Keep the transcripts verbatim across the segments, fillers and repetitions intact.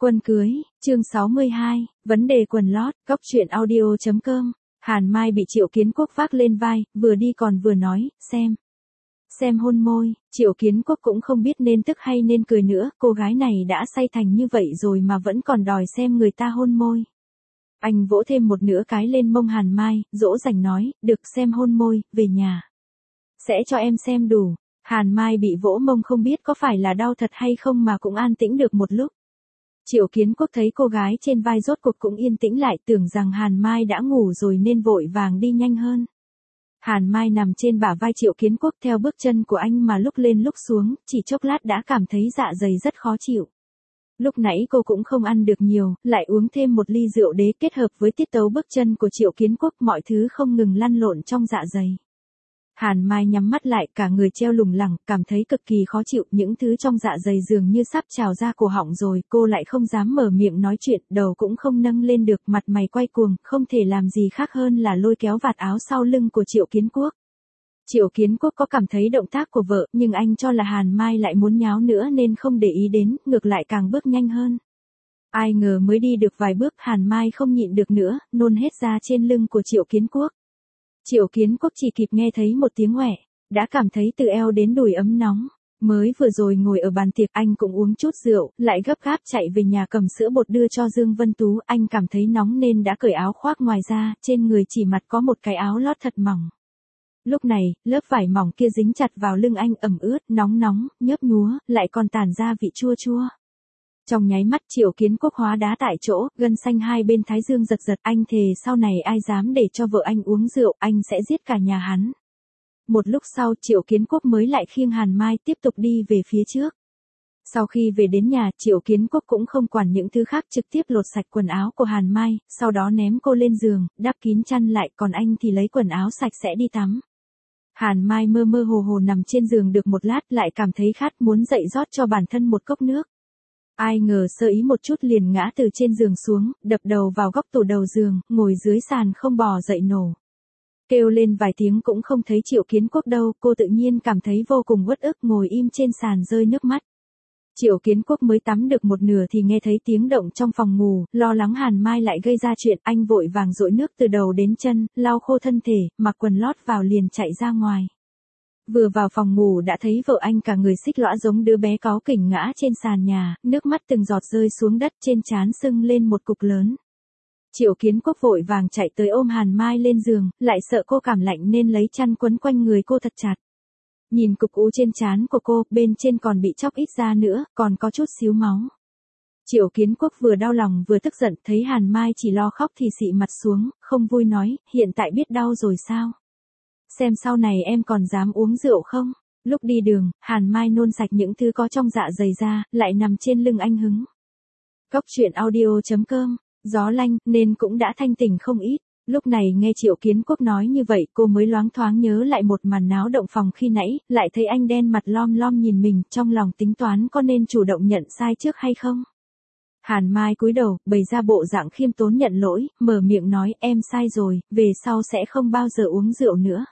Quân cưới, chương sáu mươi hai, vấn đề quần lót, góc truyện audio chấm com. Hàn Mai bị Triệu Kiến Quốc vác lên vai, vừa đi còn vừa nói, xem. Xem hôn môi, Triệu Kiến Quốc cũng không biết nên tức hay nên cười nữa, cô gái này đã say thành như vậy rồi mà vẫn còn đòi xem người ta hôn môi. Anh vỗ thêm một nửa cái lên mông Hàn Mai, dỗ dành nói, được xem hôn môi, về nhà. Sẽ cho em xem đủ. Hàn Mai bị vỗ mông không biết có phải là đau thật hay không mà cũng an tĩnh được một lúc. Triệu Kiến Quốc thấy cô gái trên vai rốt cuộc cũng yên tĩnh lại, tưởng rằng Hàn Mai đã ngủ rồi nên vội vàng đi nhanh hơn. Hàn Mai nằm trên bả vai Triệu Kiến Quốc theo bước chân của anh mà lúc lên lúc xuống, chỉ chốc lát đã cảm thấy dạ dày rất khó chịu. Lúc nãy cô cũng không ăn được nhiều, lại uống thêm một ly rượu đế kết hợp với tiết tấu bước chân của Triệu Kiến Quốc, mọi thứ không ngừng lăn lộn trong dạ dày. Hàn Mai nhắm mắt lại, cả người treo lủng lẳng, cảm thấy cực kỳ khó chịu, những thứ trong dạ dày dường như sắp trào ra cổ họng rồi, cô lại không dám mở miệng nói chuyện, đầu cũng không nâng lên được, mặt mày quay cuồng, không thể làm gì khác hơn là lôi kéo vạt áo sau lưng của Triệu Kiến Quốc. Triệu Kiến Quốc có cảm thấy động tác của vợ, nhưng anh cho là Hàn Mai lại muốn nháo nữa nên không để ý đến, ngược lại càng bước nhanh hơn. Ai ngờ mới đi được vài bước Hàn Mai không nhịn được nữa, nôn hết ra trên lưng của Triệu Kiến Quốc. Triệu Kiến Quốc chỉ kịp nghe thấy một tiếng ngoẹ, đã cảm thấy từ eo đến đùi ấm nóng. Mới vừa rồi ngồi ở bàn tiệc anh cũng uống chút rượu, lại gấp gáp chạy về nhà cầm sữa bột đưa cho Dương Vân Tú. Anh cảm thấy nóng nên đã cởi áo khoác ngoài ra, trên người chỉ mặc có một cái áo lót thật mỏng. Lúc này, lớp vải mỏng kia dính chặt vào lưng anh ẩm ướt, nóng nóng, nhớp nhúa, lại còn tản ra vị chua chua. Trong nháy mắt Triệu Kiến Quốc hóa đá tại chỗ, gân xanh hai bên thái dương giật giật, anh thề sau này ai dám để cho vợ anh uống rượu, anh sẽ giết cả nhà hắn. Một lúc sau Triệu Kiến Quốc mới lại khiêng Hàn Mai tiếp tục đi về phía trước. Sau khi về đến nhà, Triệu Kiến Quốc cũng không quản những thứ khác, trực tiếp lột sạch quần áo của Hàn Mai, sau đó ném cô lên giường, đắp kín chăn lại, còn anh thì lấy quần áo sạch sẽ đi tắm. Hàn Mai mơ mơ hồ hồ nằm trên giường được một lát lại cảm thấy khát, muốn dậy rót cho bản thân một cốc nước. Ai ngờ sơ ý một chút liền ngã từ trên giường xuống, đập đầu vào góc tủ đầu giường, ngồi dưới sàn không bò dậy nổ. Kêu lên vài tiếng cũng không thấy Triệu Kiến Quốc đâu, cô tự nhiên cảm thấy vô cùng uất ức, ngồi im trên sàn rơi nước mắt. Triệu Kiến Quốc mới tắm được một nửa thì nghe thấy tiếng động trong phòng ngủ, lo lắng Hàn Mai lại gây ra chuyện, anh vội vàng dội nước từ đầu đến chân, lau khô thân thể, mặc quần lót vào liền chạy ra ngoài. Vừa vào phòng ngủ đã thấy vợ anh cả người xích lõa giống đứa bé cáu kỉnh ngã trên sàn nhà, nước mắt từng giọt rơi xuống đất, trên trán sưng lên một cục lớn. Triệu Kiến Quốc vội vàng chạy tới ôm Hàn Mai lên giường, lại sợ cô cảm lạnh nên lấy chăn quấn quanh người cô thật chặt. Nhìn cục u trên trán của cô, bên trên còn bị chóc ít da nữa, còn có chút xíu máu. Triệu Kiến Quốc vừa đau lòng vừa tức giận, thấy Hàn Mai chỉ lo khóc thì xị mặt xuống, không vui nói, hiện tại biết đau rồi sao? Xem sau này em còn dám uống rượu không? Lúc đi đường, Hàn Mai nôn sạch những thứ có trong dạ dày ra, lại nằm trên lưng anh hứng. Góc truyện audio chấm com, gió lanh, nên cũng đã thanh tỉnh không ít. Lúc này nghe Triệu Kiến Quốc nói như vậy, cô mới loáng thoáng nhớ lại một màn náo động phòng khi nãy, lại thấy anh đen mặt lom lom nhìn mình, trong lòng tính toán có nên chủ động nhận sai trước hay không. Hàn Mai cúi đầu, bày ra bộ dạng khiêm tốn nhận lỗi, mở miệng nói, em sai rồi, về sau sẽ không bao giờ uống rượu nữa.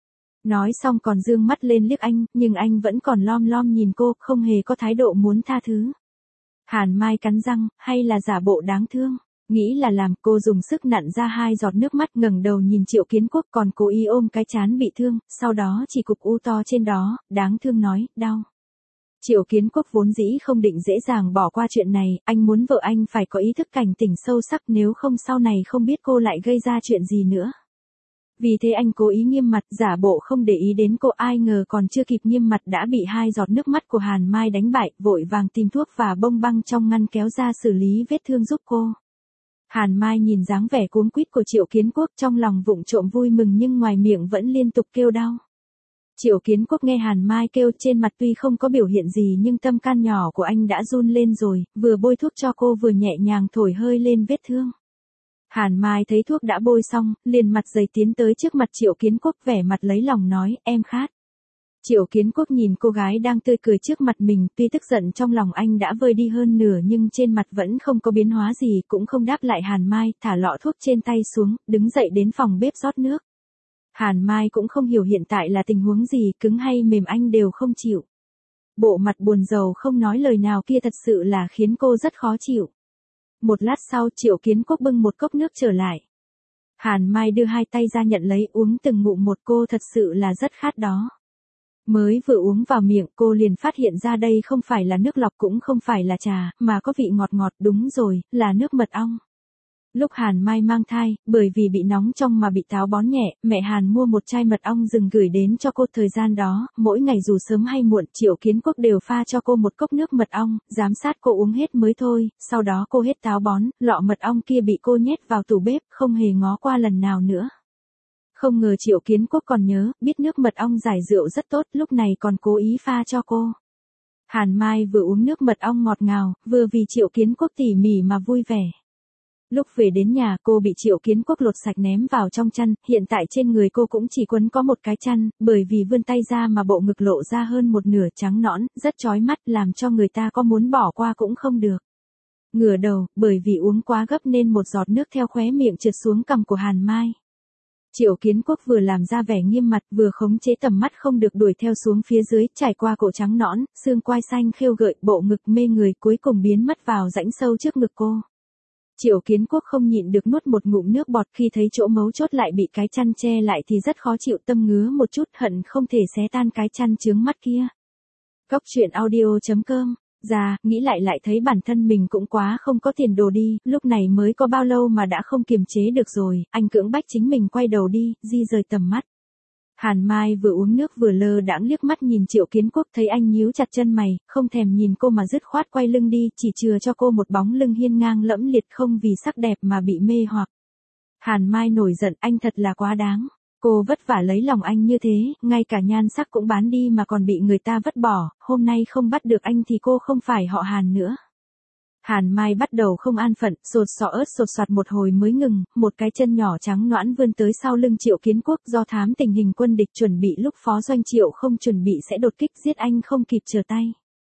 Nói xong còn dương mắt lên liếc anh, nhưng anh vẫn còn lom lom nhìn cô, không hề có thái độ muốn tha thứ. Hàn Mai cắn răng, hay là giả bộ đáng thương. Nghĩ là làm, cô dùng sức nặn ra hai giọt nước mắt, ngẩng đầu nhìn Triệu Kiến Quốc, còn cố ý ôm cái trán bị thương, sau đó chỉ cục u to trên đó, đáng thương nói, đau. Triệu Kiến Quốc vốn dĩ không định dễ dàng bỏ qua chuyện này, anh muốn vợ anh phải có ý thức cảnh tỉnh sâu sắc, nếu không sau này không biết cô lại gây ra chuyện gì nữa. Vì thế anh cố ý nghiêm mặt, giả bộ không để ý đến cô, ai ngờ còn chưa kịp nghiêm mặt đã bị hai giọt nước mắt của Hàn Mai đánh bại, vội vàng tìm thuốc và bông băng trong ngăn kéo ra xử lý vết thương giúp cô. Hàn Mai nhìn dáng vẻ cuống quýt của Triệu Kiến Quốc, trong lòng vụng trộm vui mừng nhưng ngoài miệng vẫn liên tục kêu đau. Triệu Kiến Quốc nghe Hàn Mai kêu, trên mặt tuy không có biểu hiện gì nhưng tâm can nhỏ của anh đã run lên rồi, vừa bôi thuốc cho cô vừa nhẹ nhàng thổi hơi lên vết thương. Hàn Mai thấy thuốc đã bôi xong, liền mặt dày tiến tới trước mặt Triệu Kiến Quốc, vẻ mặt lấy lòng nói, em khát. Triệu Kiến Quốc nhìn cô gái đang tươi cười trước mặt mình, tuy tức giận trong lòng anh đã vơi đi hơn nửa nhưng trên mặt vẫn không có biến hóa gì, cũng không đáp lại Hàn Mai, thả lọ thuốc trên tay xuống, đứng dậy đến phòng bếp rót nước. Hàn Mai cũng không hiểu hiện tại là tình huống gì, cứng hay mềm anh đều không chịu. Bộ mặt buồn rầu không nói lời nào kia thật sự là khiến cô rất khó chịu. Một lát sau Triệu Kiến Quốc bưng một cốc nước trở lại. Hàn Mai đưa hai tay ra nhận lấy uống từng ngụm một, cô thật sự là rất khát đó. Mới vừa uống vào miệng cô liền phát hiện ra đây không phải là nước lọc cũng không phải là trà, mà có vị ngọt ngọt, đúng rồi, là nước mật ong. Lúc Hàn Mai mang thai, bởi vì bị nóng trong mà bị táo bón nhẹ, mẹ Hàn mua một chai mật ong rừng gửi đến cho cô. Thời gian đó, mỗi ngày dù sớm hay muộn, Triệu Kiến Quốc đều pha cho cô một cốc nước mật ong, giám sát cô uống hết mới thôi. Sau đó cô hết táo bón, lọ mật ong kia bị cô nhét vào tủ bếp, không hề ngó qua lần nào nữa. Không ngờ Triệu Kiến Quốc còn nhớ, biết nước mật ong giải rượu rất tốt, lúc này còn cố ý pha cho cô. Hàn Mai vừa uống nước mật ong ngọt ngào, vừa vì Triệu Kiến Quốc tỉ mỉ mà vui vẻ. Lúc về đến nhà, cô bị Triệu Kiến Quốc lột sạch ném vào trong chăn, hiện tại trên người cô cũng chỉ quấn có một cái chăn, bởi vì vươn tay ra mà bộ ngực lộ ra hơn một nửa, trắng nõn, rất chói mắt, làm cho người ta có muốn bỏ qua cũng không được. Ngửa đầu, bởi vì uống quá gấp nên một giọt nước theo khóe miệng trượt xuống cằm của Hàn Mai. Triệu Kiến Quốc vừa làm ra vẻ nghiêm mặt, vừa khống chế tầm mắt không được đuổi theo xuống phía dưới, trải qua cổ trắng nõn, xương quai xanh khêu gợi, bộ ngực mê người, cuối cùng biến mất vào rãnh sâu trước ngực cô. Triệu Kiến Quốc không nhịn được nuốt một ngụm nước bọt, khi thấy chỗ mấu chốt lại bị cái chăn che lại thì rất khó chịu, tâm ngứa một chút, hận không thể xé tan cái chăn chướng mắt kia. Cóc truyện audio chấm com. Già, nghĩ lại lại thấy bản thân mình cũng quá không có tiền đồ đi, lúc này mới có bao lâu mà đã không kiềm chế được rồi, anh cưỡng bách chính mình quay đầu đi, di rời tầm mắt. Hàn Mai vừa uống nước vừa lơ đãng liếc mắt nhìn Triệu Kiến Quốc, thấy anh nhíu chặt chân mày, không thèm nhìn cô mà dứt khoát quay lưng đi, chỉ chừa cho cô một bóng lưng hiên ngang lẫm liệt, không vì sắc đẹp mà bị mê hoặc. Hàn Mai nổi giận, anh thật là quá đáng. Cô vất vả lấy lòng anh như thế, ngay cả nhan sắc cũng bán đi mà còn bị người ta vứt bỏ, hôm nay không bắt được anh thì cô không phải họ Hàn nữa. Hàn Mai bắt đầu không an phận, sột sọ ớt sột soạt một hồi mới ngừng, một cái chân nhỏ trắng nõn vươn tới sau lưng Triệu Kiến Quốc, do thám tình hình quân địch chuẩn bị lúc Phó Doanh Triệu không chuẩn bị sẽ đột kích giết anh không kịp trở tay.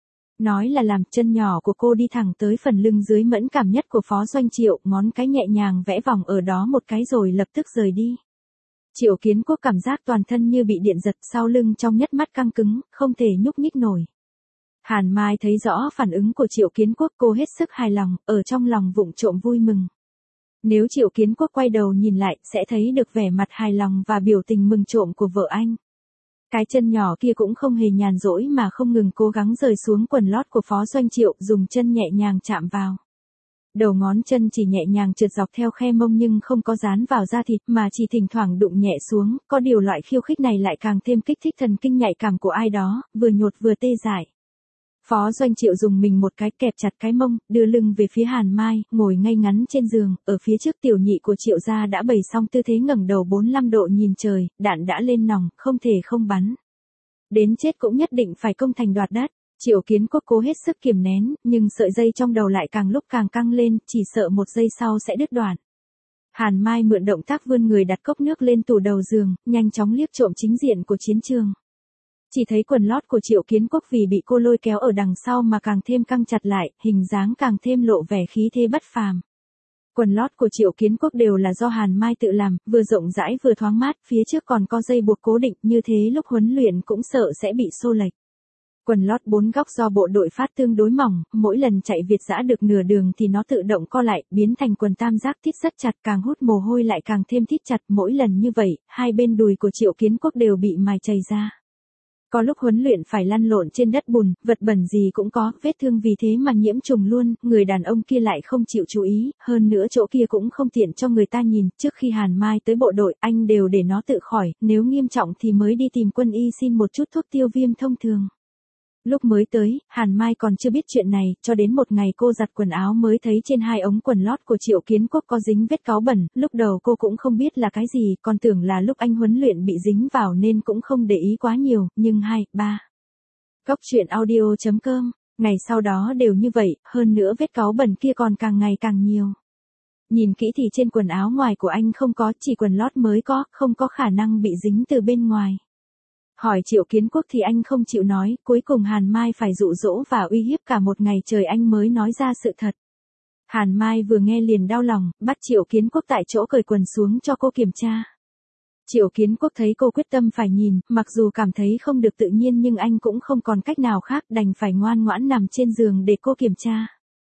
Nói là làm, chân nhỏ của cô đi thẳng tới phần lưng dưới mẫn cảm nhất của Phó Doanh Triệu, ngón cái nhẹ nhàng vẽ vòng ở đó một cái rồi lập tức rời đi. Triệu Kiến Quốc cảm giác toàn thân như bị điện giật, sau lưng trong nhất mắt căng cứng, không thể nhúc nhích nổi. Hàn Mai thấy rõ phản ứng của Triệu Kiến Quốc, cô hết sức hài lòng, ở trong lòng vụng trộm vui mừng. Nếu Triệu Kiến Quốc quay đầu nhìn lại, sẽ thấy được vẻ mặt hài lòng và biểu tình mừng trộm của vợ anh. Cái chân nhỏ kia cũng không hề nhàn rỗi mà không ngừng cố gắng rời xuống quần lót của Phó Doanh Triệu, dùng chân nhẹ nhàng chạm vào. Đầu ngón chân chỉ nhẹ nhàng trượt dọc theo khe mông nhưng không có dán vào da thịt mà chỉ thỉnh thoảng đụng nhẹ xuống, có điều loại khiêu khích này lại càng thêm kích thích thần kinh nhạy cảm của ai đó, vừa nhột vừa tê dại. Phó Doanh Triệu dùng mình một cái kẹp chặt cái mông, đưa lưng về phía Hàn Mai, ngồi ngay ngắn trên giường, ở phía trước tiểu nhị của Triệu gia đã bày xong tư thế ngẩng đầu bốn mươi lăm độ nhìn trời, đạn đã lên nòng, không thể không bắn. Đến chết cũng nhất định phải công thành đoạt đất. Triệu Kiến Quốc cố hết sức kiềm nén, nhưng sợi dây trong đầu lại càng lúc càng căng lên, chỉ sợ một giây sau sẽ đứt đoạn. Hàn Mai mượn động tác vươn người đặt cốc nước lên tủ đầu giường, nhanh chóng liếc trộm chính diện của chiến trường. Chỉ thấy quần lót của Triệu Kiến Quốc vì bị cô lôi kéo ở đằng sau mà càng thêm căng chặt lại, hình dáng càng thêm lộ vẻ khí thế bất phàm. Quần lót của Triệu Kiến Quốc đều là do Hàn Mai tự làm, vừa rộng rãi vừa thoáng mát, phía trước còn có dây buộc cố định, như thế lúc huấn luyện cũng sợ sẽ bị xô lệch. Quần lót bốn góc do bộ đội phát tương đối mỏng, mỗi lần chạy việt dã được nửa đường thì nó tự động co lại, biến thành quần tam giác thít rất chặt, càng hút mồ hôi lại càng thêm thít chặt, mỗi lần như vậy, hai bên đùi của Triệu Kiến Quốc đều bị mài chảy ra. Có lúc huấn luyện phải lăn lộn trên đất bùn, vật bẩn gì cũng có, vết thương vì thế mà nhiễm trùng luôn, người đàn ông kia lại không chịu chú ý, hơn nữa chỗ kia cũng không tiện cho người ta nhìn, trước khi Hàn Mai tới bộ đội, anh đều để nó tự khỏi, nếu nghiêm trọng thì mới đi tìm quân y xin một chút thuốc tiêu viêm thông thường. Lúc mới tới, Hàn Mai còn chưa biết chuyện này, cho đến một ngày cô giặt quần áo mới thấy trên hai ống quần lót của Triệu Kiến Quốc có dính vết cáu bẩn, lúc đầu cô cũng không biết là cái gì, còn tưởng là lúc anh huấn luyện bị dính vào nên cũng không để ý quá nhiều, nhưng hai, ba. Cóc truyện audio chấm com, ngày sau đó đều như vậy, hơn nữa vết cáu bẩn kia còn càng ngày càng nhiều. Nhìn kỹ thì trên quần áo ngoài của anh không có, chỉ quần lót mới có, không có khả năng bị dính từ bên ngoài. Hỏi Triệu Kiến Quốc thì anh không chịu nói, cuối cùng Hàn Mai phải dụ dỗ và uy hiếp cả một ngày trời anh mới nói ra sự thật. Hàn Mai vừa nghe liền đau lòng, bắt Triệu Kiến Quốc tại chỗ cởi quần xuống cho cô kiểm tra. Triệu Kiến Quốc thấy cô quyết tâm phải nhìn, mặc dù cảm thấy không được tự nhiên nhưng anh cũng không còn cách nào khác, đành phải ngoan ngoãn nằm trên giường để cô kiểm tra.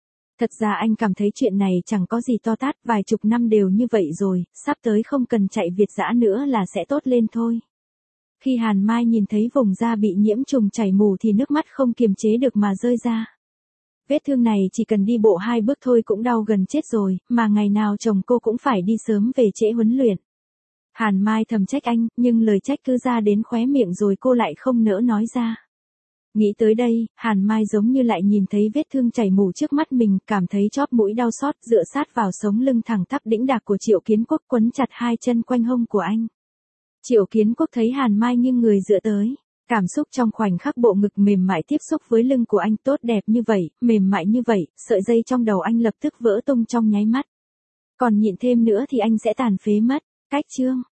Thật ra anh cảm thấy chuyện này chẳng có gì to tát, vài chục năm đều như vậy rồi, sắp tới không cần chạy Việt dã nữa là sẽ tốt lên thôi. Khi Hàn Mai nhìn thấy vùng da bị nhiễm trùng chảy mù thì nước mắt không kiềm chế được mà rơi ra. Vết thương này chỉ cần đi bộ hai bước thôi cũng đau gần chết rồi, mà ngày nào chồng cô cũng phải đi sớm về trễ huấn luyện. Hàn Mai thầm trách anh, nhưng lời trách cứ ra đến khóe miệng rồi cô lại không nỡ nói ra. Nghĩ tới đây, Hàn Mai giống như lại nhìn thấy vết thương chảy mù trước mắt mình, cảm thấy chóp mũi đau xót, dựa sát vào sống lưng thẳng tắp đĩnh đạc của Triệu Kiến Quốc, quấn chặt hai chân quanh hông của anh. Triệu Kiến Quốc thấy Hàn Mai nghiêng người dựa tới, cảm xúc trong khoảnh khắc bộ ngực mềm mại tiếp xúc với lưng của anh, tốt đẹp như vậy, mềm mại như vậy, sợi dây trong đầu anh lập tức vỡ tung trong nháy mắt. Còn nhịn thêm nữa thì anh sẽ tàn phế mất. Cách chương